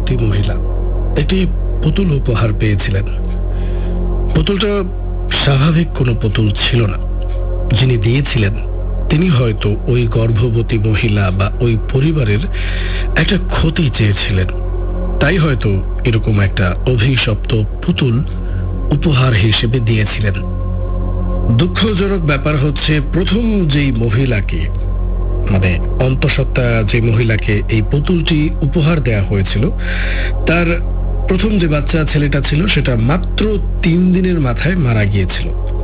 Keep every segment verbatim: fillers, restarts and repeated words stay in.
গর্ভবতী মহিলা একটি পুতুল উপহার পেয়েছিলেন। পুতুলটা স্বাভাবিক কোনো পুতুল ছিল না। যিনি দিয়েছিলেন তিনি হয়তো ওই গর্ভবতী মহিলা বা ওই পরিবারের একটা ক্ষতি চেয়েছিলেন, তাই হয়তো এরকম একটা অভিশপ্ত পুতুল উপহার হিসেবে দিয়েছিলেন। দুঃখজনক ব্যাপার হচ্ছে, প্রথম যেই মহিলাকে মানে অন্তঃসত্ত্বা যে মহিলাকে এই পুতুলটি উপহার দেয়া হয়েছিল, তার প্রথম যে বাচ্চা ছেলেটা ছিল সেটা মাত্র তিন দিনের মাথায় মারা গিয়েছিল।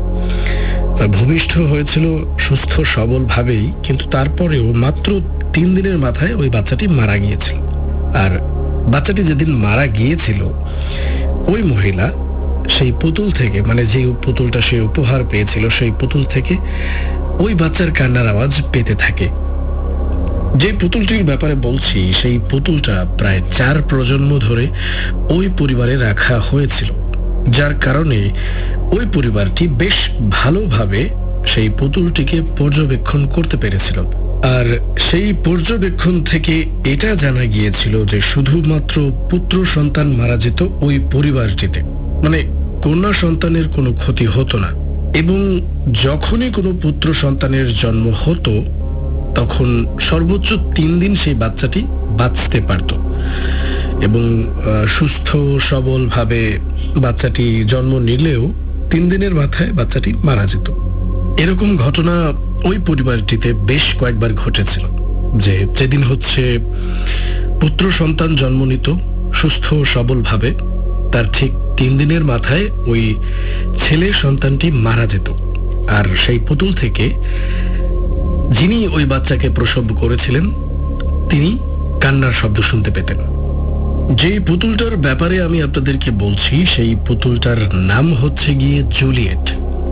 ভূমিষ্ঠ হয়েছিল সুস্থ সবল ভাবেই, কিন্তু তারপরেও মাত্র তিন দিনের মাথায় ওই বাচ্চাটি মারা গিয়েছিল। আর বাচ্চাটি যেদিন মারা গিয়েছিল, ওই মহিলা সেই পুতুল থেকে, মানে যে পুতুলটা সে উপহার পেয়েছিল, সেই পুতুল থেকে ওই বাচ্চার কান্নার আওয়াজ পেতে থাকে। যে পুতুলটির ব্যাপারে বলছি, সেই পুতুলটা প্রায় চার প্রজন্ম ধরে ওই পরিবারে রাখা হয়েছিল, যার কারণে ওই পরিবারটি বেশ ভালোভাবে সেই পুতুলটিকে পর্যবেক্ষণ করতে পেরেছিল। আর সেই পর্যবেক্ষণ থেকে এটা জানা গিয়েছিল যে শুধুমাত্র পুত্র সন্তান মারা যেত ওই পরিবারটিতে, মানে কন্যা সন্তানের কোনো ক্ষতি হতো না। এবং যখনই কোনো পুত্র সন্তানের জন্ম হতো, তখন সর্বোচ্চ তিন দিন সেই বাচ্চাটি বাঁচতে পারত এবং সুস্থ সবলভাবে বাচ্চাটি জন্ম নিলেও তিন দিনের মাথায় বাচ্চাটি মারা যেত। এরকম ঘটনা ওই পরিবারটিতে বেশ কয়েকবার ঘটেছিল, যে যেদিন হচ্ছে পুত্র সন্তান জন্ম নিত সুস্থ সবলভাবে, তার ঠিক তিন দিনের মাথায় ওই ছেলে সন্তানটি মারা যেত। আর সেই পুতুল থেকে যিনি ওই বাচ্চাকে প্রসব করেছিলেন তিনি কান্নার শব্দ শুনতে পেতেন। যেই পুতুলটার ব্যাপারে আমি আপনাদেরকে বলছি, সেই পুতুলটার নাম হচ্ছে গিয়ে জুলিয়েট।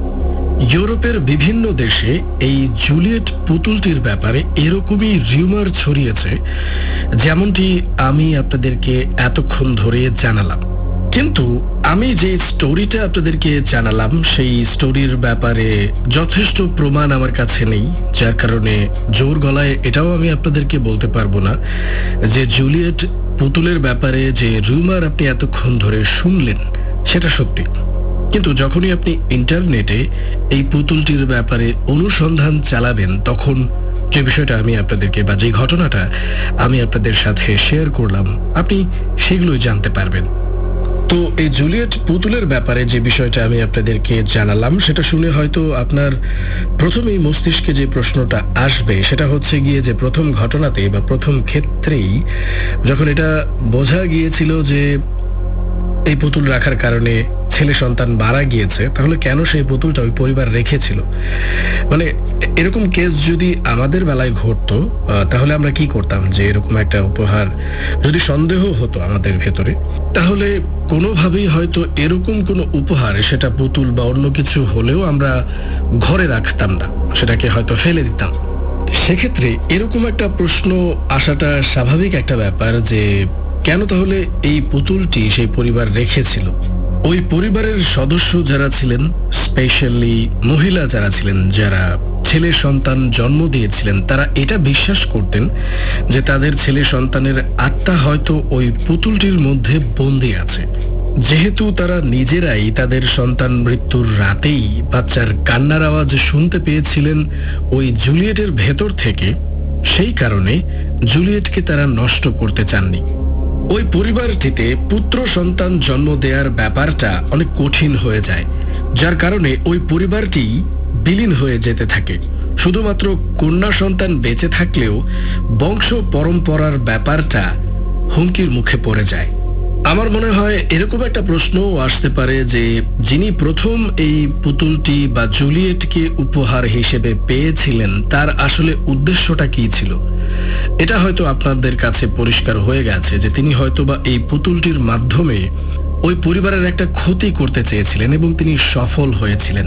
ইউরোপের বিভিন্ন দেশে এই জুলিয়েট পুতুলটির ব্যাপারে এরকমই রিউমার ছড়িয়েছে, যেমনটি আমি আপনাদেরকে এতক্ষণ ধরে জানালাম। কিন্তু আমি যে স্টোরিটা আপনাদেরকে জানালাম, সেই স্টোরির ব্যাপারে যথেষ্ট প্রমাণ আমার কাছে নেই, যার কারণে জোর গলায় এটাও আমি আপনাদেরকে বলতে পারবো না যে জুলিয়েট পুতুলের ব্যাপারে যে রিউমার আপনি এতক্ষণ ধরে শুনলেন সেটা সত্যি। কিন্তু যখনই আপনি ইন্টারনেটে এই পুতুলটির ব্যাপারে অনুসন্ধান চালাবেন, তখন যে বিষয়টা আমি আপনাদেরকে বা যে ঘটনাটা আমি আপনাদের সাথে শেয়ার করলাম, আপনি সেগুলোই জানতে পারবেন। তো এই জুলিয়েট পুতুলের ব্যাপারে যে বিষয়টা আমি আপনাদেরকে জানালাম, সেটা শুনে হয়তো আপনার প্রথমেই মস্তিষ্কে যে প্রশ্নটা আসবে সেটা হচ্ছে গিয়ে যে প্রথম ঘটনাতে বা প্রথম ক্ষেত্রেই যখন এটা বোঝা গিয়েছিল যে এই পুতুল রাখার কারণে ছেলে সন্তান মারা গিয়েছে, তাহলে কেন সেই পুতুলটা ওই পরিবার রেখেছিল? মানে এরকম কেস যদি আমাদের বেলায় ঘটতো, তাহলে আমরা কি করতাম? যে এরকম একটা উপহার যদি সন্দেহ হতো আমাদের ভেতরে, তাহলে কোনোভাবেই হয়তো এরকম কোনো উপহার, সেটা পুতুল বা অন্য কিছু হলেও আমরা ঘরে রাখতাম না, সেটাকে হয়তো ফেলে দিতাম। সেক্ষেত্রে এরকম একটা প্রশ্ন আসাটা স্বাভাবিক একটা ব্যাপার যে কেন তাহলে এই পুতুলটি সেই পরিবার রেখেছিল। ওই পরিবারের সদস্য যারা ছিলেন, স্পেশালি মহিলা যারা ছিলেন, যারা ছেলে সন্তান জন্ম দিয়েছিলেন, তারা এটা বিশ্বাস করতেন যে তাদের ছেলে সন্তানের আত্মা হয়তো ওই পুতুলটির মধ্যে বন্দী আছে। যেহেতু তারা নিজেরাই তাদের সন্তান মৃত্যুর রাতেই বাচ্চার কান্নার আওয়াজ শুনতে পেয়েছিলেন ওই জুলিয়েটের ভেতর থেকে, সেই কারণে জুলিয়েটকে তারা নষ্ট করতে চাননি। ওই পরিবারটিতে পুত্র সন্তান জন্ম দেওয়ার ব্যাপারটা অনেক কঠিন হয়ে যায়, যার কারণে ওই পরিবারটি বিলীন হয়ে যেতে থাকে। শুধুমাত্র কন্যা সন্তান বেঁচে থাকলেও বংশ পরম্পরার ব্যাপারটা হুমকির মুখে পড়ে যায়। আমার মনে হয় এরকম একটা প্রশ্নও আসতে পারে যে যিনি প্রথম এই পুতুলটি বা জুলিয়েটকে উপহার হিসেবে পেয়েছিলেন, তার আসলে উদ্দেশ্যটা কি ছিল। এটা হয়তো আপনাদের কাছে পরিষ্কার হয়ে গেছে যে তিনি হয়তোবা এই পুতুলটির মাধ্যমে ওই পরিবারের একটা ক্ষতি করতে চেয়েছিলেন এবং তিনি সফল হয়েছিলেন।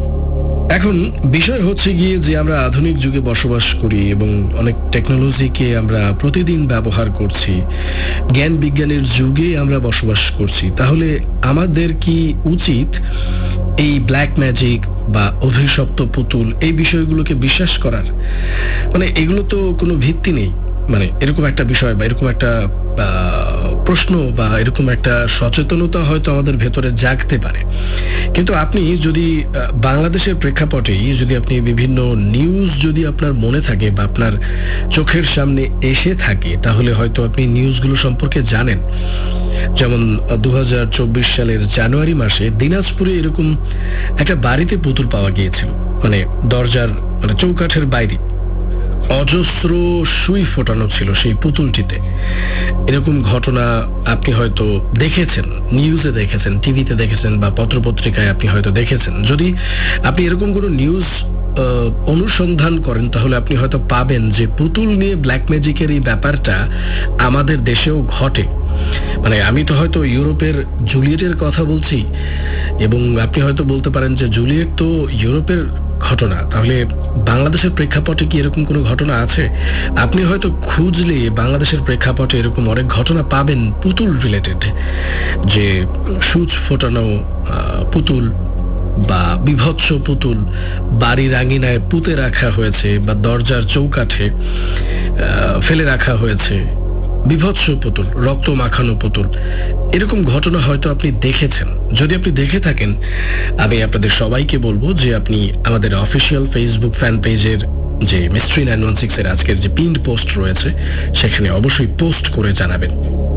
এখন বিষয় হচ্ছে গিয়ে যে আমরা আধুনিক যুগে বসবাস করি এবং অনেক টেকনোলজিকে আমরা প্রতিদিন ব্যবহার করছি, জ্ঞান বিজ্ঞানের যুগে আমরা বসবাস করছি। তাহলে আমাদের কি উচিত এই ব্ল্যাক ম্যাজিক বা অভিশপ্ত পুতুল এই বিষয়গুলোকে বিশ্বাস করার? মানে এগুলো তো কোনো ভিত্তি নেই। মানে এরকম একটা বিষয় বা এরকম একটা প্রশ্ন বা এরকম একটা সচেতনতা হয়তো আমাদের ভেতরে জাগতে পারে। কিন্তু আপনি যদি বাংলাদেশের প্রেক্ষাপটেই যদি আপনি বিভিন্ন নিউজ যদি আপনার মনে থাকে বা আপনার চোখের সামনে এসে থাকে, তাহলে হয়তো আপনি নিউজগুলো সম্পর্কে জানেন। যেমন দু হাজার চব্বিশ সালের জানুয়ারি মাসে দিনাজপুরে এরকম একটা বাড়িতে পুতুল পাওয়া গিয়েছিল, মানে দরজার মানে চৌকাঠের বাইরে অজস্র সুই ফোটানো ছিল সেই পুতুলটিতে। এরকম ঘটনা আপনি হয়তো দেখেছেন, নিউজে দেখেছেন, টিভিতে দেখেছেন বা পত্রপত্রিকায় আপনি হয়তো দেখেছেন। যদি আপনি এরকম কোনো নিউজ অনুসন্ধান করেন তাহলে আপনি হয়তো পাবেন যে পুতুল নিয়ে ব্ল্যাক ম্যাজিকের এই ব্যাপারটা আমাদের দেশেও ঘটে। মানে আমি তো হয়তো ইউরোপের জুলিয়েটের কথা বলছি, এবং আপনি হয়তো বলতে পারেন যে জুলিয়েট তো ইউরোপের ঘটনা, তাহলে বাংলাদেশের প্রেক্ষাপটে কি এরকম কোনো ঘটনা আছে? আপনি হয়তো খুঁজলে বাংলাদেশের প্রেক্ষাপটে এরকম অনেক ঘটনা পাবেন পুতুল রিলেটেড, যে সূচ ফোটানো পুতুল বা বিভৎস পুতুল বাড়ির আঙিনায় পুঁতে রাখা হয়েছে বা দরজার চৌকাঠে ফেলে রাখা হয়েছে, বিভৎস পুতুল, রক্ত মাখানো পুতুল। এরকম ঘটনা হয়তো আপনি দেখেছেন। যদি আপনি দেখে থাকেন, আমি আপনাদের সবাইকে বলবো যে আপনি আমাদের অফিসিয়াল ফেসবুক ফ্যান পেজের যে মিস্ট্রি নাইন ওয়ান সিক্স এর আজকের যে পিন্ড পোস্ট রয়েছে সেখানে অবশ্যই পোস্ট করে জানাবেন।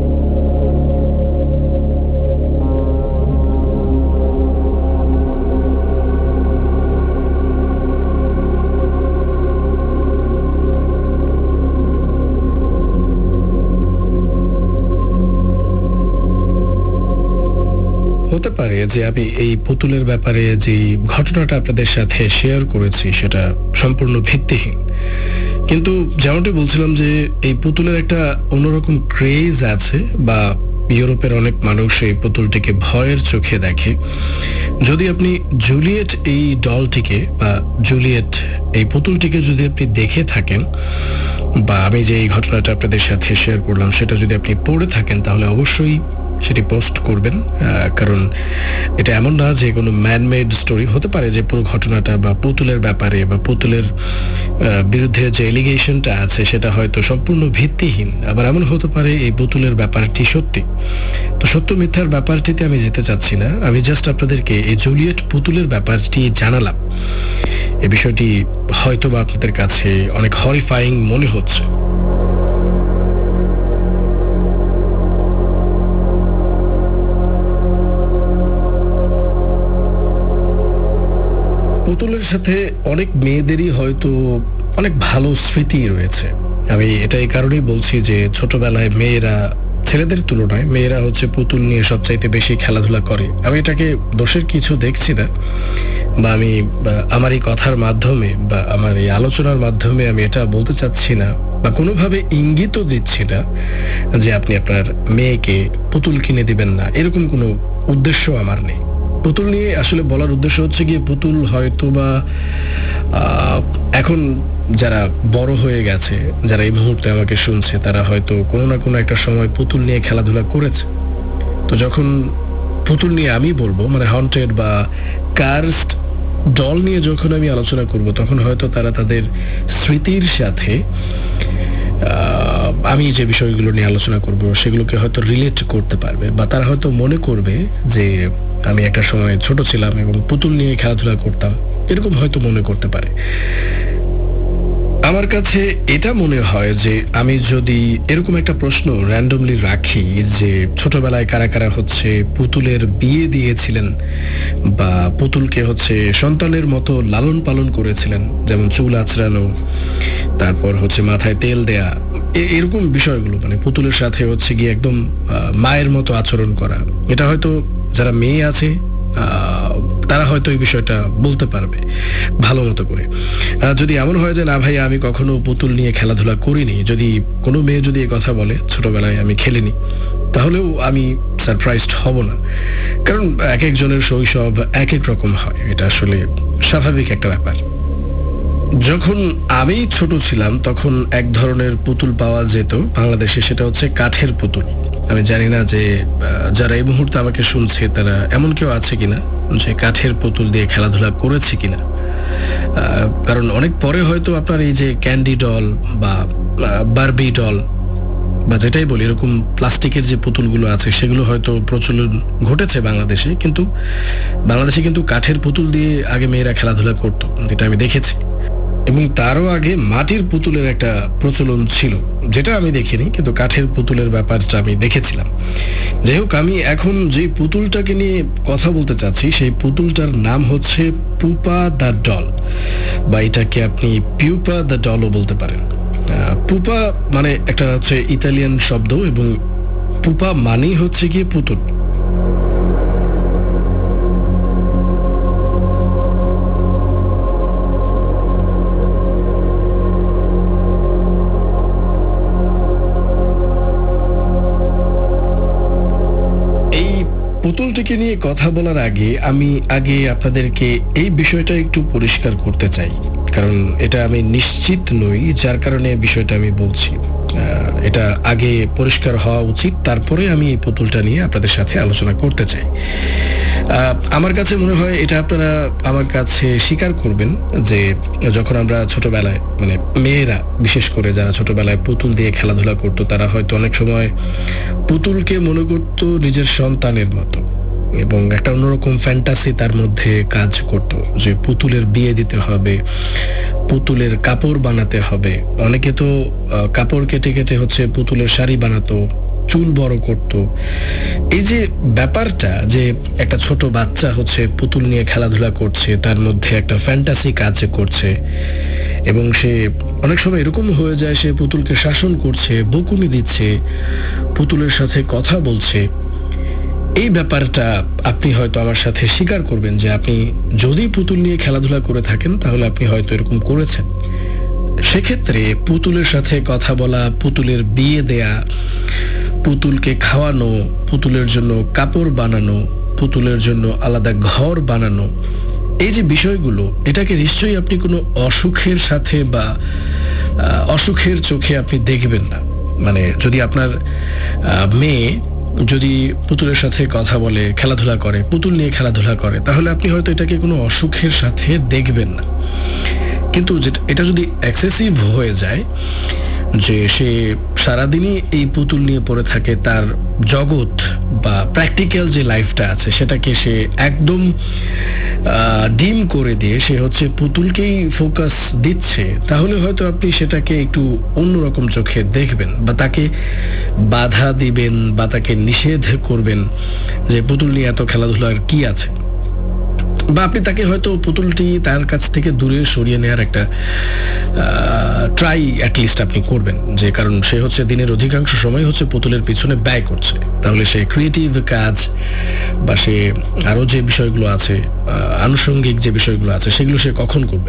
হতে পারে যে আমি এই পুতুলের ব্যাপারে যে ঘটনাটা আপনাদের সাথে শেয়ার করেছি সেটা সম্পূর্ণ ভিত্তিহীন, কিন্তু যেমনটি বলছিলাম যে এই পুতুলের একটা অন্যরকম ক্রেজ আছে, বা ইউরোপের অনেক মানুষ এই পুতুলটিকে ভয়ের চোখে দেখে। যদি আপনি জুলিয়েট এই ডলটিকে বা জুলিয়েট এই পুতুলটিকে যদি আপনি দেখে থাকেন, বা আমি যে এই ঘটনাটা আপনাদের সাথে শেয়ার করলাম সেটা যদি আপনি পড়ে থাকেন, তাহলে অবশ্যই সেটি পোস্ট করবেন। কারণ এটা এমন না যে কোনো ম্যানমেড স্টোরি। হতে পারে যে পুরো ঘটনাটা বা পুতুলের ব্যাপারে বা পুতুলের বিরুদ্ধে যে এলিগেশনটা আছে সেটা হয়তো সম্পূর্ণ ভিত্তিহীন, আবার এমন হতে পারে এই পুতুলের ব্যাপারটি সত্যি। তো সত্য মিথ্যার ব্যাপারটিতে আমি যেতে চাচ্ছি না, আমি জাস্ট আপনাদেরকে এই জুলিয়েট পুতুলের ব্যাপারটি জানালাম। এই বিষয়টি হয়তো বা আপনাদের কাছে অনেক হরিফাইং মনে হচ্ছে। পুতুলের সাথে অনেক মেয়েদেরই হয়তো অনেক ভালো স্মৃতি রয়েছে। আমি এটা এই কারণেই বলছি যে ছোটবেলায় মেয়েরা ছেলেদের তুলনায় মেয়েরা হচ্ছে পুতুল নিয়ে সবচাইতে বেশি খেলাধুলা করে। আমি এটাকে দোষের কিছু দেখছি না, বা আমি আমার এই কথার মাধ্যমে বা আমার এই আলোচনার মাধ্যমে আমি এটা বলতে চাচ্ছি না বা কোনোভাবে ইঙ্গিতও দিচ্ছি না যে আপনি আপনার মেয়েকে পুতুল কিনে দিবেন না, এরকম কোনো উদ্দেশ্য আমার নেই। পুতুল নিয়ে আসলে বলার উদ্দেশ্য হচ্ছে গিয়ে পুতুল হয়তো বা এখন যারা বড় হয়ে গেছে, যারা এই মুহূর্তে আমাকে শুনছে, তারা হয়তো কোনো না কোনো একটা সময় পুতুল নিয়ে খেলাধুলা করেছে। তো যখন পুতুল নিয়ে আমি বলবো, মানে হন্টেড বা কার্সড ডল নিয়ে যখন আমি আলোচনা করব, তখন হয়তো তারা তাদের স্মৃতির সাথে আমি যে বিষয়গুলো নিয়ে আলোচনা করব সেগুলোকে হয়তো রিলেট করতে পারবে, বা তারা হয়তো মনে করবে যে আমি একটা সময় ছোট ছিলাম এবং পুতুল নিয়ে খেলাধুলা করতাম, এরকম হয়তো মনে করতে পারে। আমার কাছে এটা মনে হয় যে আমি যদি এরকম একটা প্রশ্ন র্যান্ডমলি রাখি যে ছোটবেলায় কারা কারা হচ্ছে পুতুলের বিয়ে দিয়েছিলেন বা পুতুলকে হচ্ছে সন্তানের মতো লালন পালন করেছিলেন, যেমন চুল আঁচড়ানো, তারপর হচ্ছে মাথায় তেল দেয়া, এরকম বিষয়গুলো, মানে পুতুলের সাথে হচ্ছে গিয়ে একদম মায়ের মতো আচরণ করা, এটা হয়তো যারা মেয়ে আছে তারা হয়তো এই বিষয়টা বলতে পারবে ভালো মতো করে। যদি এমন হয় যে না ভাই আমি কখনো পুতুল নিয়ে খেলাধুলা করিনি, যদি কোনো মেয়ে যদি এই কথা বলে ছোটবেলায় আমি খেলিনি, তাহলেও আমি সারপ্রাইজড হব না। কারণ এক একজনের শৈশব এক এক রকম হয়, এটা আসলে স্বাভাবিক একটা ব্যাপার। যখন আমি ছোট ছিলাম তখন এক ধরনের পুতুল পাওয়া যেত বাংলাদেশে, সেটা হচ্ছে কাঠের পুতুল। আমি জানি না যে যারা এই মুহূর্তে আমাকে শুনছে তারা এমন কেউ আছে কিনা যে কাঠের পুতুল দিয়ে খেলাধুলা করেছে কিনা। কারণ অনেক পরে হয়তো আপনার এই যে ক্যান্ডি ডল বা বারবি ডল বা যেটাই বলি এরকম প্লাস্টিকের যে পুতুলগুলো আছে সেগুলো হয়তো প্রচলন ঘটেছে বাংলাদেশে, কিন্তু বাংলাদেশে কিন্তু কাঠের পুতুল দিয়ে আগে মেয়েরা খেলাধুলা করতো, যেটা আমি দেখেছি। এবং তারও আগে মাটির পুতুলের একটা প্রচলন ছিল, যেটা আমি দেখিনি, কিন্তু কাঠের পুতুলের ব্যাপারটা আমি দেখেছিলাম। যাই হোক, আমি এখন যে পুতুলটাকে নিয়ে কথা বলতে চাচ্ছি সেই পুতুলটার নাম হচ্ছে পুপা দ্য ডল, বা এটাকে আপনি পিউপা দ্য ডলও বলতে পারেন। পুপা মানে একটা হচ্ছে ইতালিয়ান শব্দ এবং পুপা মানেই হচ্ছে গিয়ে পুতুল। পুতুলটিকে নিয়ে কথা বলার আগে আমি আগে আপনাদেরকে এই বিষয়টা একটু পরিষ্কার করতে চাই, কারণ এটা আমি নিশ্চিত নই, যার কারণে বিষয়টা আমি বলছি। এটা আগে পরিষ্কার হওয়া উচিত, তারপরে আমি এই পুতুলটা নিয়ে আপনাদের সাথে আলোচনা করতে চাই। আমার কাছে মনে হয় এটা আপনারা আমার কাছে স্বীকার করবেন যে যখন আমরা ছোটবেলায়, মানে মেয়েরা বিশেষ করে যারা ছোটবেলায় পুতুল দিয়ে খেলাধুলা করতো, তারা হয়তো অনেক সময় পুতুলকে মনে করত নিজের সন্তানের মতো, এবং একটা অন্যরকম ফ্যান্টাসি তার মধ্যে কাজ করত যে পুতুলের বিয়ে দিতে হবে, পুতুলের কাপড় বানাতে হবে। অনেকে তো কাপড় কেটে কেটে হচ্ছে পুতুলের শাড়ি বানাতো, চুল বড় করত। এই যে ব্যাপারটা যে একটা ছোট বাচ্চা হচ্ছে পুতুল নিয়ে খেলাধুলা করছে, তার মধ্যে একটা ফ্যান্টাসি কাজ করছে, এবং সে অনেক সময় এরকম হয়ে যায় সে পুতুলকে শাসন করছে, বকুনি দিচ্ছে, পুতুলের সাথে কথা বলছে। এই ব্যাপারটা আপনি হয়তো আমার সাথে স্বীকার করবেন যে আপনি যদি পুতুল নিয়ে খেলাধুলা করে থাকেন তাহলে আপনি হয়তো এরকম করেছেন। সেক্ষেত্রে পুতুলের সাথে কথা বলা, পুতুলের বিয়ে দেয়া, পুতুলকে খাওয়ানো, পুতুলের জন্য কাপড় বানানো, পুতুলের জন্য আলাদা ঘর বানানো, এই যে বিষয়গুলো, এটাকে নিশ্চয়ই আপনি কোনো অসুখের সাথে বা অসুখের চোখে আপনি দেখবেন না। মানে যদি আপনার মেয়ে যদি পুতুলের সাথে কথা বলে, খেলাধুলা করে, পুতুল নিয়ে খেলাধুলা করে, তাহলে আপনি হয়তো এটাকে কোনো অসুখের সাথে দেখবেন না। কিন্তু এটা যদি এক্সেসিভ হয়ে যায়, যে সে সারাদিনই এই পুতুল নিয়ে পড়ে থাকে, তার জগৎ বা প্র্যাকটিক্যাল যে লাইফটা আছে সেটাকে সে একদম ডিম করে দিয়ে সে হচ্ছে পুতুলকেই ফোকাস দিচ্ছে, তাহলে হয়তো আপনি সেটাকে একটু অন্যরকম চোখে দেখবেন, বা তাকে বাধা দিবেন, বা তাকে নিষেধ করবেন যে পুতুল নিয়ে এত খেলাধুলার কি আছে, বা আপনি তাকে হয়তো পুতুলটি তার কাছ থেকে দূরে সরিয়ে নেওয়ার একটা ট্রাই অ্যাটলিস্ট আপনি করবেন, যে কারণ সে হচ্ছে দিনের অধিকাংশ সময় হচ্ছে পুতুলের পিছনে ব্যয় করছে, তাহলে সে ক্রিয়েটিভ কাজ বা সে আরো যে বিষয়গুলো আছে, আনুষঙ্গিক যে বিষয়গুলো আছে, সেগুলো সে কখন করবে।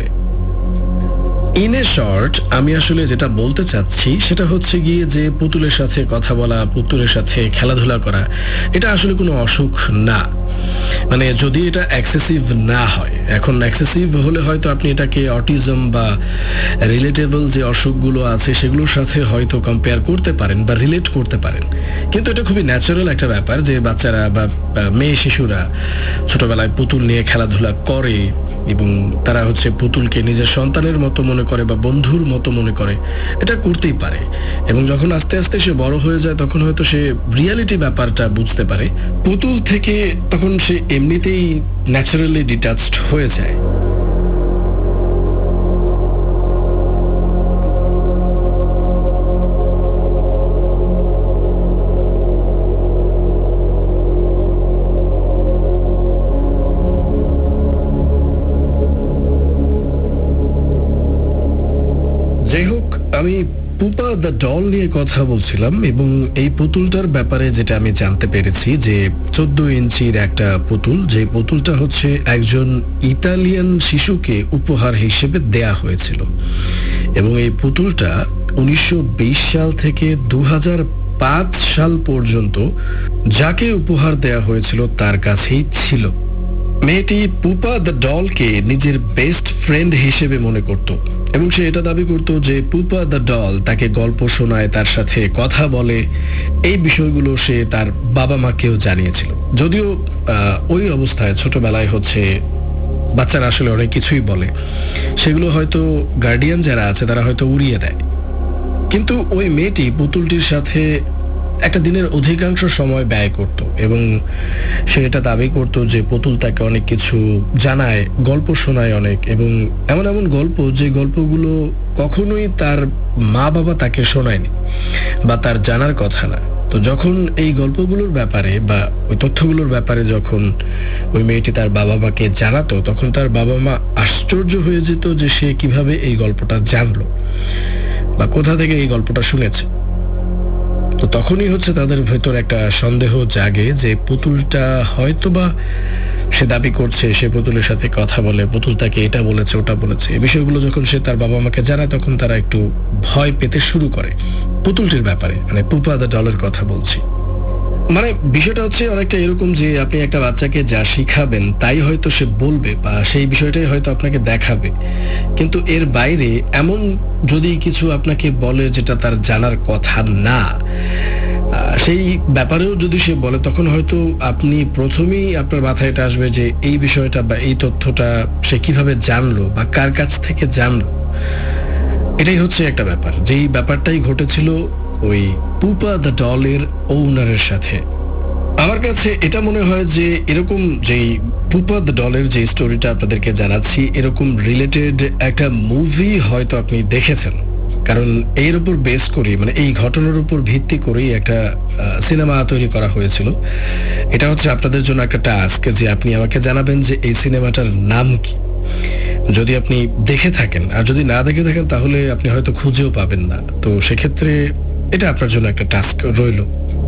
ইন এ শর্ট, আমি আসলে যেটা বলতে চাচ্ছি সেটা হচ্ছে গিয়ে যে পুতুলের সাথে কথা বলা, পুতুলের সাথে খেলাধুলা করা, এটা আসলে কোনো অসুখ না, মানে যদি এটা এক্সেসিভ না হয়। এখন এক্সেসিভ হলে হয়তো আপনি এটাকে অটিজম বা রিলেটেবল যে অসুখগুলো আছে সেগুলোর সাথে হয়তো কম্পেয়ার করতে পারেন বা রিলেট করতে পারেন, কিন্তু এটা খুবই ন্যাচারাল একটা ব্যাপার যে বাচ্চারা বা মেয়ে শিশুরা ছোটবেলায় পুতুল নিয়ে খেলাধুলা করে, এবং তারা হচ্ছে পুতুলকে নিজের সন্তানের মতো মনে করে বা বন্ধুর মতো মনে করে, এটা করতেই পারে। এবং যখন আস্তে আস্তে সে বড় হয়ে যায় তখন হয়তো সে রিয়ালিটি ব্যাপারটা বুঝতে পারে, পুতুল থেকে তখন সে এমনিতেই ন্যাচারালি ডিটাচড হয়ে যায়। যাই হোক, আমি পুপা দ্য ডল নিয়ে কথা বলছিলাম, এবং এই পুতুলটার ব্যাপারে যেটা আমি জানতে পেরেছি যে চোদ্দ ইঞ্চির একটা পুতুল, যে পুতুলটা হচ্ছে একজন ইতালিয়ান শিশুকে উপহার হিসেবে দেয়া হয়েছিল, এবং এই পুতুলটা উনিশশো বিশ সাল থেকে দু হাজার পাঁচ সাল পর্যন্ত যাকে উপহার দেয়া হয়েছিল তার কাছেই ছিল। মেয়েটি পুপা দ্য ডলকে নিজের বেস্ট ফ্রেন্ড হিসেবে মনে করত, এবং সে এটা দাবি করত যে পুপা দ্য ডল তাকে গল্প শোনায়, তার সাথে কথা বলে। এই বিষয়গুলো সে তার বাবা মাকেও জানিয়েছিল, যদিও ওই অবস্থায় ছোটবেলায় হচ্ছে বাচ্চারা আসলে অনেক কিছুই বলে, সেগুলো হয়তো গার্ডিয়ান যারা আছে তারা হয়তো উড়িয়ে দেয়। কিন্তু ওই মেয়েটি পুতুলটির সাথে একটা দিনের অধিকাংশ সময় ব্যয় করত এবং সে এটা দাবি করত যে পুতুল তাকে অনেক কিছু জানায়, গল্প শোনায় অনেক, এবং এমন এমন গল্প যে গল্পগুলো কখনোই তার মা বাবা তাকে শোনায়নি বা তার জানার কথা না। তো যখন এই গল্পগুলোর ব্যাপারে বা ওই তথ্যগুলোর ব্যাপারে যখন ওই মেয়েটি তার বাবা মাকে জানাতো, তখন তার বাবা মা আশ্চর্য হয়ে যেত যে সে কিভাবে এই গল্পটা জানলো বা কোথা থেকে এই গল্পটা শুনেছে। তো তখনই হচ্ছে তাদের ভেতর একটা সন্দেহ জাগে যে পুতুলটা হয়তো বা সে দাবি করছে সে পুতুলের সাথে কথা বলে, পুতুল তাকে এটা বলেছে ওটা বলেছে। এই বিষয়গুলো যখন সে তার বাবা মাকে জানায় তখন তারা একটু ভয় পেতে শুরু করে পুতুলটির ব্যাপারে, মানে পুপা দ্য ডলের কথা বলছি। মানে বিষয়টা হচ্ছে অনেকটা এরকম যে আপনি একটা বাচ্চাকে যা শিখাবেন তাই হয়তো সে বলবে বা সেই বিষয়টাই হয়তো আপনাকে দেখাবে, কিন্তু এর বাইরে এমন যদি কিছু আপনাকে বলে যেটা তার জানার কথা না, সেই ব্যাপারেও যদি সে বলে তখন হয়তো আপনি প্রথমেই আপনার মাথায় এটা আসবে যে এই বিষয়টা বা এই তথ্যটা সে কিভাবে জানলো বা কার কাছ থেকে জানলো। এটাই হচ্ছে একটা ব্যাপার, যেই ব্যাপারটাই ঘটেছিল ওই পুপা দ্য ডলের ওনারের সাথে। আমার কাছে এটা মনে হয় যে এরকম যেই পুপা দ্য ডলের যে স্টোরিটা আপনাদেরকে জানাচ্ছি, এরকম রিলেটেড একটা মুভি হয়তো আপনি দেখেছেন, কারণ এর উপর বেস করে, মানে এই ঘটনার উপর ভিত্তি করেই একটা সিনেমা তৈরি করা হয়েছিল। এটা হচ্ছে আপনাদের জন্য একটা টাস্ক যে আপনি আমাকে জানাবেন যে এই সিনেমাটার নাম কি, যদি আপনি দেখে থাকেন। আর যদি না দেখে থাকেন তাহলে আপনি হয়তো খুঁজেও পাবেন না। তো সেক্ষেত্রে এটা আপনার জন্য একটা টাস্ক রইল।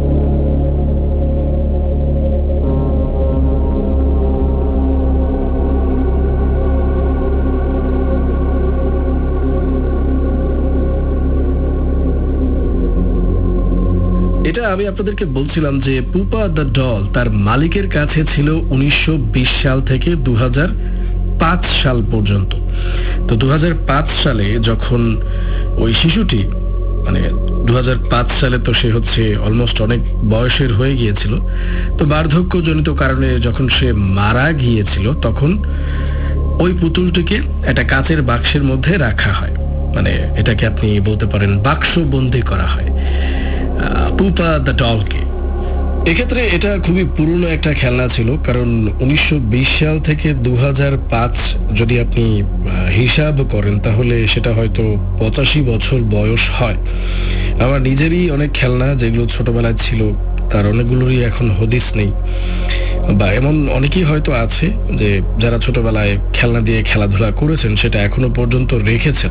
এটা আমি আপনাদেরকে বলছিলাম যে পুপা দ্য ডল তার মালিকের কাছে ছিল উনিশশো বিশ সাল থেকে দু হাজার পাঁচ সাল পর্যন্ত। তো দু হাজার পাঁচ সালে যখন ওই শিশুটি, মানে দু হাজার পাঁচ সালে তো সে হচ্ছে অলমোস্ট অনেক বয়সের হয়ে গিয়েছিল, তো বার্ধক্যজনিত কারণে যখন সে মারা গিয়েছিল তখন ওই পুতুলটিকে একটা কাচের বাক্সের মধ্যে রাখা হয়, মানে এটাকে আপনি বলতে পারেন বাক্সবন্দি করা হয় পুপা দ্য ডলকে। এক্ষেত্রে এটা খুবই পুরনো একটা খেলনা ছিল, কারণ উনিশশো বিশ সাল থেকে দু হাজার পাঁচ যদি আপনি হিসাব করেন তাহলে সেটা হয়তো পঁচাশি বছর বয়স হয়। আমার নিজেরই অনেক খেলনা যেগুলো ছোটবেলায় ছিল তার অনেকগুলোরই এখন হদিস নেই, বা এমন অনেকেই হয়তো আছে যে যারা ছোটবেলায় খেলনা দিয়ে খেলাধুলা করেছেন সেটা এখনো পর্যন্ত রেখেছেন,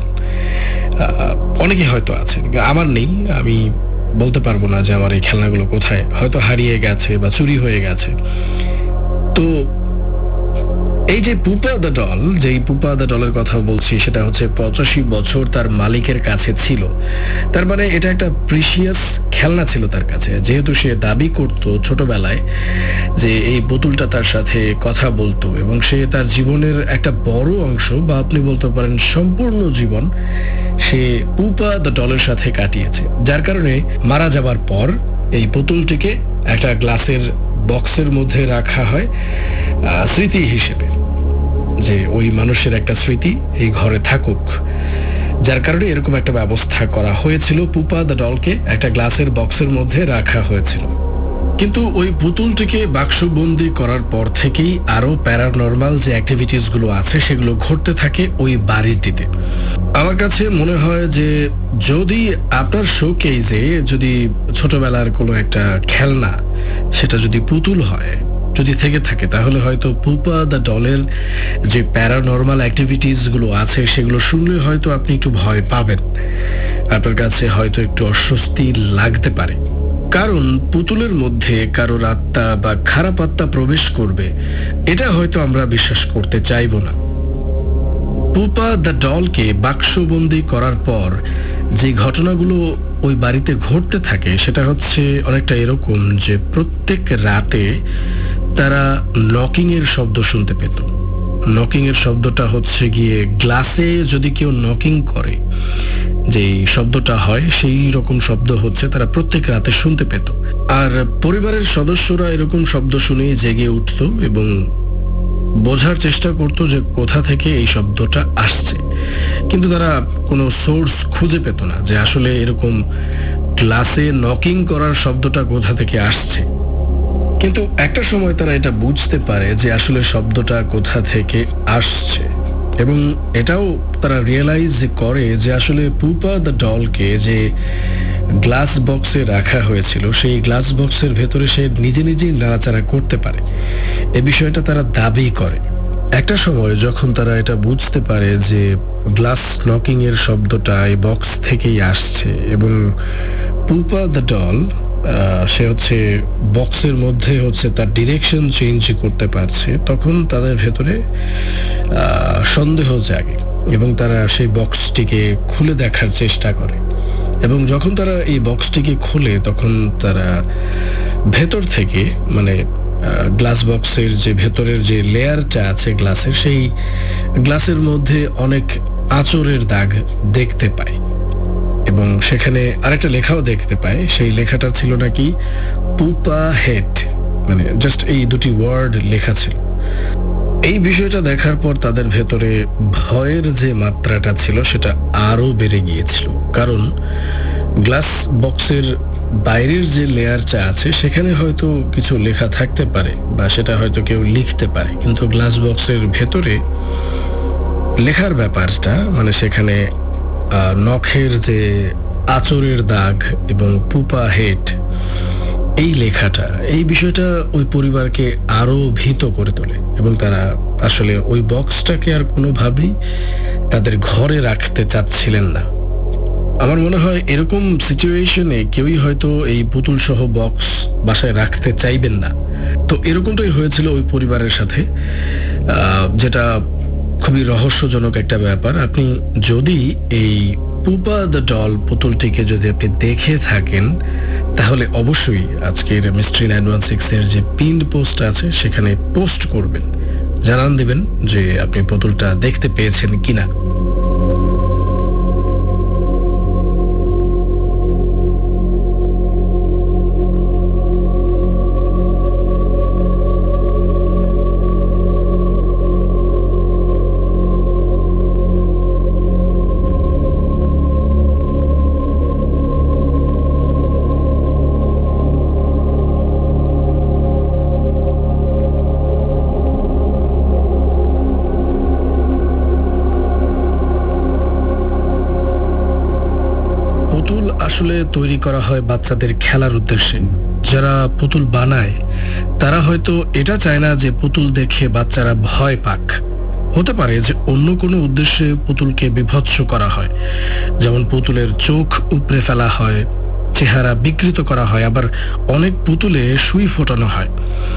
অনেকেই হয়তো আছে। আমার নেই, আমি বলতে পারবো না যে আমার এই খেলনাগুলো কোথায়, হয়তো হারিয়ে গেছে বা চুরি হয়ে গেছে। তো এই যে পুপা দ্য ডল, যেই পুপা দ্য ডলের কথা বলছি সেটা হচ্ছে পঁচাশি বছর তার মালিকের কাছে ছিল। তার মানে এটা একটা প্রিশিয়াস খেলনা ছিল তার কাছে, যেহেতু সে দাবি করত ছোটবেলায় যে এই পুতুলটা তার সাথে কথা বলতো এবং সে তার জীবনের একটা বড় অংশ বা আপনি বলতে পারেন সম্পূর্ণ জীবন সে পুপা দ্য ডলের সাথে কাটিয়েছে, যার কারণে মারা যাবার পর এই পুতুলটিকে একটা গ্লাসের বক্সের মধ্যে রাখা হয় স্মৃতি হিসেবে, যে ওই মানুষের একটা স্মৃতি এই ঘরে থাকুক, যার কারণে এরকম একটা ব্যবস্থা করা হয়েছিল, পুপা দ্য ডলকে একটা গ্লাসের বক্সের মধ্যে রাখা হয়েছিল। কিন্তু ওই পুতুলটিকে বাক্সবন্দি করার পর থেকেই আরো প্যারানর্মাল যে অ্যাক্টিভিটিস গুলো আছে সেগুলো ঘটতে থাকে ওই বাড়িটিতে। আমার কাছে মনে হয় যে যদি আপনার শোকেজে যদি ছোটবেলার কোনো একটা খেলনা, সেটা যদি পুতুল হয়, যদি থেকে থাকে, তাহলে হয়তো পুপা দ্য ডলের যে প্যারানর্মাল অ্যাক্টিভিটিস গুলো আছে সেগুলো শুনলে হয়তো আপনি একটু ভয় পাবেন, আপনার কাছে হয়তো একটু অস্বস্তি লাগতে পারে, কারণ পুতুলের মধ্যে কারোর আত্মা বা খারাপ আত্মা প্রবেশ করবে এটা হয়তো আমরা বিশ্বাস করতে চাইব না। পুপা দ্য ডলকে বাক্সবন্দি করার পর যে ঘটনাগুলো ওই বাড়িতে ঘটতে থাকে সেটা হচ্ছে অনেকটা এরকম যে প্রত্যেক রাতে তারা নকিং এর শব্দ শুনতে পেত। নকিং এর শব্দটা হচ্ছে গিয়ে গ্লাসে যদি কেউ নকিং করে যে শব্দটা হয় সেই রকম শব্দ হচ্ছে তারা প্রত্যেক রাতে শুনতে পেত। আর পরিবারের সদস্যরা এরকম শব্দ শুনেই জেগে উঠত এবং বোঝার চেষ্টা করতো যে কোথা থেকে এই শব্দটা আসছে, কিন্তু তারা কোনো সোর্স খুঁজে পেত না যে আসলে এরকম গ্লাসে নকিং করার শব্দটা কোথা থেকে আসছে। কিন্তু একটা সময় তারা এটা বুঝতে পারে যে আসলে শব্দটা কোথা থেকে আসছে, এবং এটাও তারা রিয়েলাইজ করে যে আসলে পুপা দ্য ডলকে যে গ্লাস বক্সে রাখা হয়েছিল, সেই গ্লাস বক্সের ভেতরে সে নিজে নিজেই নাড়াচাড়া করতে পারে। এ বিষয়টা তারা দাবি করে। একটা সময় যখন তারা এটা বুঝতে পারে যে গ্লাস নকিং এর শব্দটা এই বক্স থেকেই আসছে, এবং পুপা দ্য ডল সে হচ্ছে বক্সের মধ্যে হচ্ছে তার ডিরেকশন চেঞ্জ করতে পারছে, তখন তাদের ভেতরে সন্দেহ জাগে এবং তারা সেই বক্সটিকে খুলে দেখার চেষ্টা করে। এবং যখন তারা এই বক্সটিকে খুলে, তখন তারা ভেতর থেকে, মানে গ্লাস বক্সের যে ভেতরের যে লেয়ারটা আছে গ্লাসের, সেই গ্লাসের মধ্যে অনেক আঁচড়ের দাগ দেখতে পায়, এবং সেখানে আরেকটা লেখাও দেখতে পায়। সেই লেখাটা ছিল নাকি পুপা হেড, মানে জাস্ট এই দুটি ওয়ার্ড লেখা ছিল। এই বিষয়টা দেখার পর তাদের ভেতরে ভয়ের যে মাত্রাটা ছিল সেটা আরো বেড়ে গিয়েছিল, কারণ গ্লাস বক্সের বাইরের যে লেয়ারটা আছে সেখানে হয়তো কিছু লেখা থাকতে পারে বা সেটা হয়তো কেউ লিখতে পারে, কিন্তু গ্লাস বক্সের ভেতরে লেখার ব্যাপারটা, মানে সেখানে নখের যে আঁচড়ের দাগ এবং পুপা হেড, এই লেখাটা, এই বিষয়টা ওই পরিবারকে আরো ভীত করে তোলে, এবং তারা আসলে ওই বক্সটাকে আর কোনোভাবেই তাদের ঘরে রাখতে চাচ্ছিলেন না। আমার মনে হয় এরকম সিচুয়েশনে কেউই হয়তো এই পুতুল সহ বক্স বাসায় রাখতে চাইবেন না। তো এরকমটাই হয়েছিল ওই পরিবারের সাথে, যেটা খুবই রহস্যজনক একটা ব্যাপার। আপনি যদি এই পুপা দ্য ডল পুতুলটিকে যদি আপনি দেখে থাকেন, তাহলে অবশ্যই আজকের মিস্ট্রি নাইন ওয়ান সিক্স এর যে পিন্ড পোস্ট আছে সেখানে পোস্ট করবেন, জানান দিবেন যে আপনি পুতুলটা দেখতে পেয়েছেন কিনা। পুতুল আসলে তৈরি করা হয় বাচ্চাদের খেলার উদ্দেশ্যে। যারা পুতুল বানায় তারা হয়তো এটা চায় না যে পুতুল দেখে বাচ্চারা ভয় পাক। হতে পারে যে অন্য কোনো উদ্দেশ্যে পুতুলকে বিভৎস করা হয়, যেমন পুতুলের চোখ উপড়ে ফেলা হয়, চেহারা বিকৃত করা হয়, আবার অনেক পুতুলে সুই ফোটানো হয়।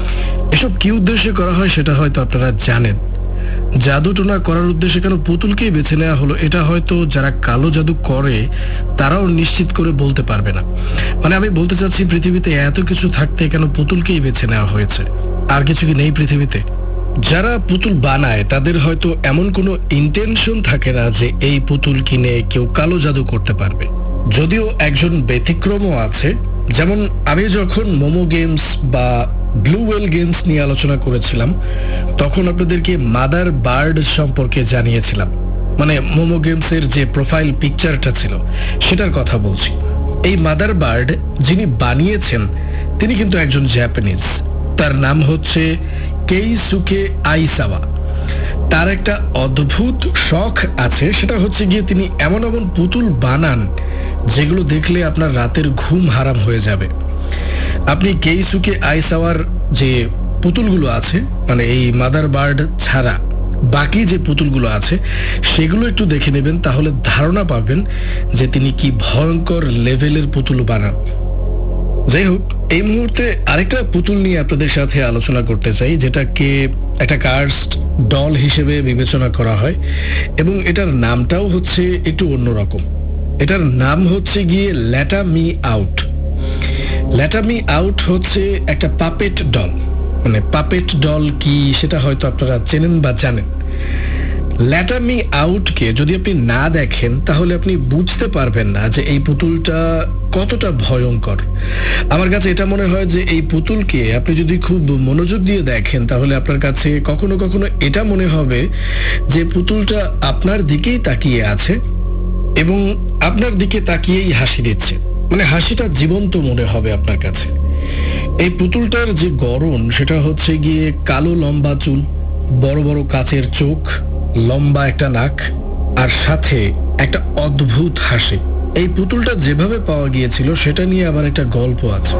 এসব কি উদ্দেশ্যে করা হয় সেটা হয়তো আপনারা জানেন। জাদু টোনা করার উদ্দেশ্যে কেন পুতুলকেই বেছে নেওয়া হলো, এটা হয়তো যারা কালো জাদু করে তারাও নিশ্চিত করে বলতে পারবে না। মানে আমি বলতে চাচ্ছি, পৃথিবীতে এত কিছু থাকতে কেন পুতুলকেই বেছে নেওয়া হয়েছে? আর কিছু কি নেই পৃথিবীতে? যারা পুতুল বানায় তাদের হয়তো এমন কোনো ইন্টেনশন থাকে না যে এই পুতুল কিনে কেউ কালো জাদু করতে পারবে। যদিও একজন ব্যতিক্রমও আছে, যেমন আমি যখন মোমো গেমস বা ব্লু ওয়েল গেমস নিয়ে আলোচনা করেছিলাম তখন আপনাদেরকে মাদার বার্ড সম্পর্কে জানিয়েছিলাম। মানে মোমো গেমসের যে প্রোফাইল পিকচারটা ছিল সেটার কথা বলছি। এই মাদার বার্ড যিনি বানিয়েছেন তিনি কিন্তু একজন জাপানিজ। তার নাম হচ্ছে কেইসুকে আইসাওয়া। তার একটা অদ্ভুত শখ আছে, সেটা হচ্ছে গিয়ে তিনি এমন এমন পুতুল বানান যেগুলো দেখলে আপনার রাতের ঘুম হারাম হয়ে যাবে। আপনি কেইসুকে আইসাওয়ার যে পুতুলগুলো আছে, মানে এই মাদার বার্ড ছাড়া বাকি যে পুতুলগুলো আছে সেগুলো একটু দেখে নেবেন, তাহলে ধারণা পাবেন যে তিনি কি ভয়ঙ্কর লেভেলের পুতুল বানান। যাই হোক, এই মুহূর্তে আরেকটা পুতুল নিয়ে আপনাদের সাথে আলোচনা করতে চাই, যেটাকে একটা কার্সড ডল হিসেবে বিবেচনা করা হয়, এবং এটার নামটাও হচ্ছে একটু অন্যরকম। এটার নাম হচ্ছে গিয়ে Letta me out. Letta me out হচ্ছে একটা পাপেট ডল। মানে পাপেট ডল কি সেটা হয়তো আপনারা চেনেন বা জানেন। ল্যাটার মি আউটকে যদি আপনি না দেখেন তাহলে আপনি বুঝতে পারবেন না যে এই পুতুলটা কতটা ভয়ঙ্কর। আমার কাছে এটা মনে হয় যে এই পুতুলকে আপনি যদি খুব মনোযোগ দিয়ে দেখেন তাহলে আপনার কাছে কখনো কখনো এটা মনে হবে যে পুতুলটা আপনার দিকেই তাকিয়ে আছে এবং আপনার দিকে তাকিয়েই হাসি দিচ্ছে, মানে হাসিটা জীবন্ত মনে হবে আপনার কাছে। এই পুতুলটার যে গড়ন সেটা হচ্ছে গিয়ে কালো লম্বা চুল, বড় বড় কাচের চোখ, লম্বা একটা নাক, আর সাথে একটা অদ্ভুত হাসি। এই পুতুলটা যেভাবে পাওয়া গিয়েছিল সেটা নিয়ে আবার একটা গল্প আছে।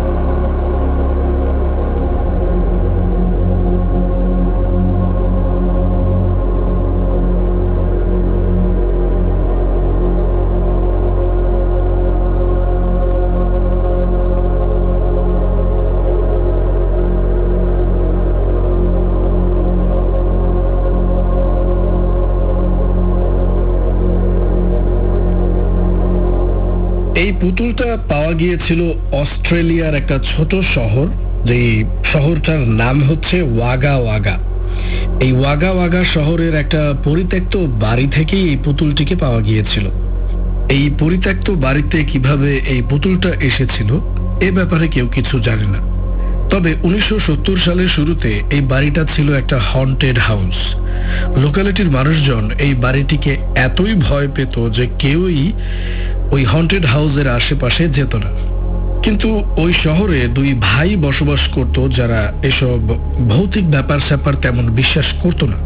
এই পুতুলটা পাওয়া গিয়েছিল অস্ট্রেলিয়ার একটা ছোট শহর, যেই শহরটার নাম হচ্ছে ওয়াগা ওয়াগা। এই ওয়াগা ওয়াগা শহরের একটা পরিত্যক্ত বাড়ি থেকেই এই পুতুলটিকে পাওয়া গিয়েছিল। এই পরিত্যক্ত বাড়িতে কিভাবে এই পুতুলটা এসেছিল এ ব্যাপারে কেউ কিছু জানে না। তবে উনিশশো সত্তর সালের শুরুতে এই বাড়িটা ছিল একটা হন্টেড হাউস। লোকালিটির মানুষজন এই বাড়িটিকে এতই ভয় পেত যে কেউই ওই হন্টেড হাউসের আশেপাশে যেত না। কিন্তু ওই শহরে দুই ভাই বসবাস করত যারা এসব ভৌতিক ব্যাপার স্যাপার তেমন বিশ্বাস করত না।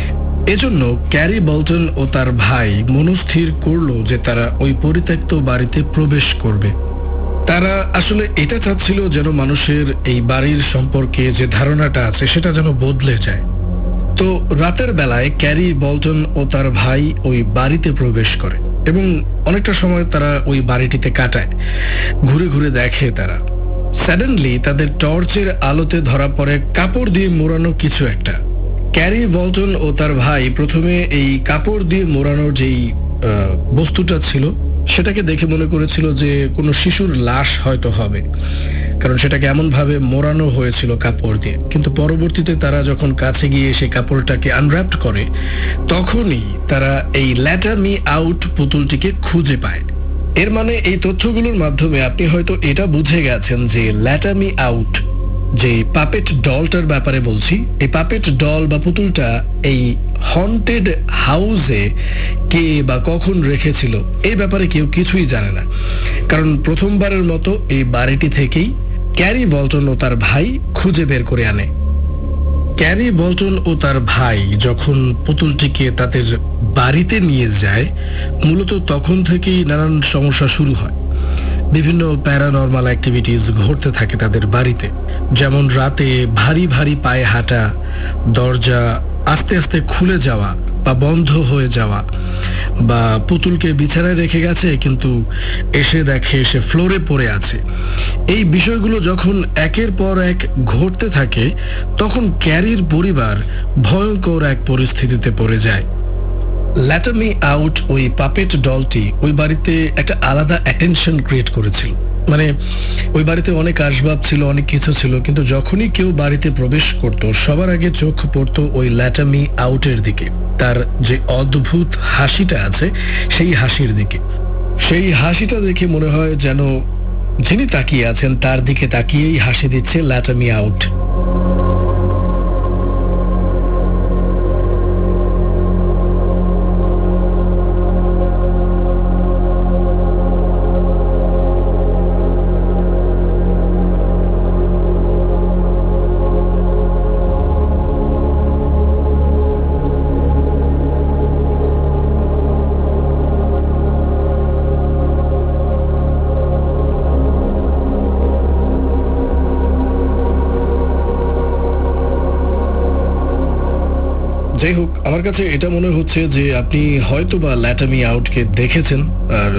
এজন্য ক্যারি বল্টন ও তার ভাই মনস্থির করলো যে তারা ওই পরিত্যক্ত বাড়িতে প্রবেশ করবে। তারা আসলে এটা চাচ্ছিল যেন মানুষের এই বাড়ির সম্পর্কে যে ধারণাটা আছে সেটা যেন বদলে যায়। তো রাতের বেলায় ক্যারি বল্টন ও তার ভাই ওই বাড়িতে প্রবেশ করে এবং অনেকটা সময় তারা ওই বাড়িটিতে কাটায়, ঘুরে ঘুরে দেখে তারা। সাডেনলি তাদের টর্চের আলোতে ধরা পড়ে কাপড় দিয়ে মোড়ানো কিছু একটা। ক্যারি বল্টন ও তার ভাই প্রথমে এই কাপড় দিয়ে মোড়ানোর যেই বস্তুটা ছিল সেটাকে দেখে মনে করেছিল যে কোনো শিশুর লাশ হয়তো হবে, কারণ সেটাকে এমন ভাবে মোড়ানো হয়েছিল কাপড় দিয়ে। কিন্তু পরবর্তীতে তারা যখন কাছে গিয়ে সেই কাপড়টাকে আনর্যাপড করে তখনই তারা এই ল্যাটার মি আউট পুতুলটিকে খুঁজে পায়। এর মানে এই তথ্যগুলোর মাধ্যমে আপনি হয়তো এটা বুঝে গেছেন যে ল্যাটার মি আউট যে পাপেট ডলটার ব্যাপারে বলছি, এই পাপেট ডল বা পুতুলটা এই হন্টেড হাউসে কে বা কখন রেখেছিল এই ব্যাপারে কেউ কিছুই জানে না, কারণ প্রথমবারের মতো এই বাড়িটি থেকেই ক্যারি বল্টন ও তার ভাই খুঁজে বের করে আনে। ক্যারি বল্টন ও তার ভাই যখন পুতুলটিকে তাদের বাড়িতে নিয়ে যায় মূলত তখন থেকেই নানান সমস্যা শুরু হয়। বিভিন্ন প্যারানরমাল অ্যাক্টিভিটিস ঘটতে থাকে তাদের বাড়িতে, যেমন রাতে ভারী ভারী পায়ে হাঁটা, দরজা আস্তে আস্তে খুলে যাওয়া বা বন্ধ হয়ে যাওয়া, বা পুতুলকে বিছানায় রেখে গেছে কিন্তু এসে দেখে সে ফ্লোরে পড়ে আছে। এই বিষয়গুলো যখন একের পর এক ঘটতে থাকে তখন ক্যারির পরিবার ভয়ঙ্কর এক পরিস্থিতিতে পড়ে যায়। ল্যাটার মি আউট ওই পাপেট ডলটি ওই বাড়িতে একটা আলাদা অ্যাটেনশন ক্রিয়েট করেছিল। মানে ওই বাড়িতে অনেক আসবাব ছিল, অনেক কিছু ছিল, কিন্তু যখনই কেউ বাড়িতে প্রবেশ করত সবার আগে চোখ পড়তো ওই ল্যাটার মি আউটের দিকে, তার যে অদ্ভুত হাসিটা আছে সেই হাসির দিকে। সেই হাসিটা দেখে মনে হয় যেন যিনি তাকিয়ে আছেন তার দিকে তাকিয়েই হাসি দিচ্ছে ল্যাটার মি আউট। যাই হোক, আমার কাছে এটা মনে হচ্ছে যে আপনি হয়তো বা ল্যাটার মি আউটকে দেখেছেন। আর